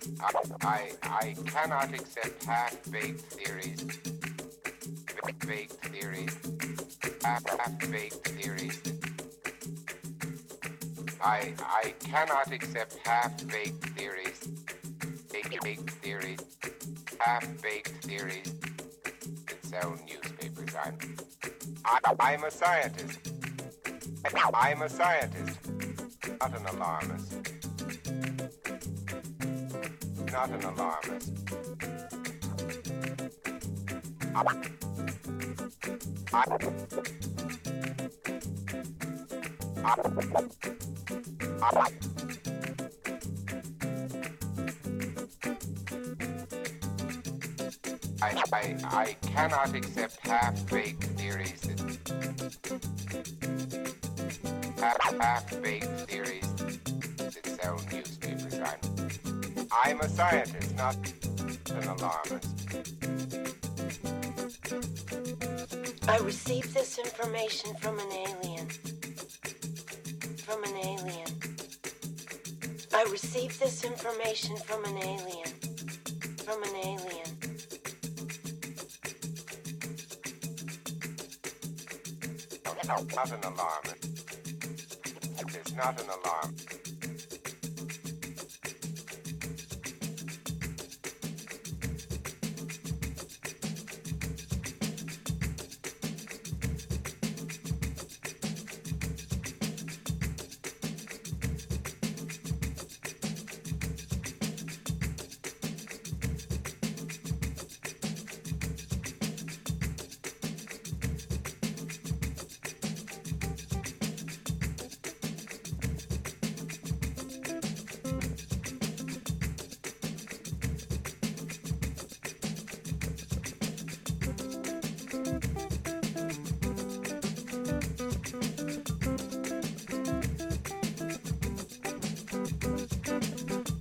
I cannot accept half-baked theories. Baked theories. Half-baked theories. I cannot accept half-baked theories. Baked theories. Half-baked theories that sell newspapers. I'm a scientist. I'm a scientist, not an alarmist. Not an alarmist. I cannot accept half-baked theories half-baked theories that sell newspapers. I'm a scientist, not an alarmist. I received this information from an alien. From an alien. I received this information from an alien. From an alien. Not an alarmist. It's not an alarm.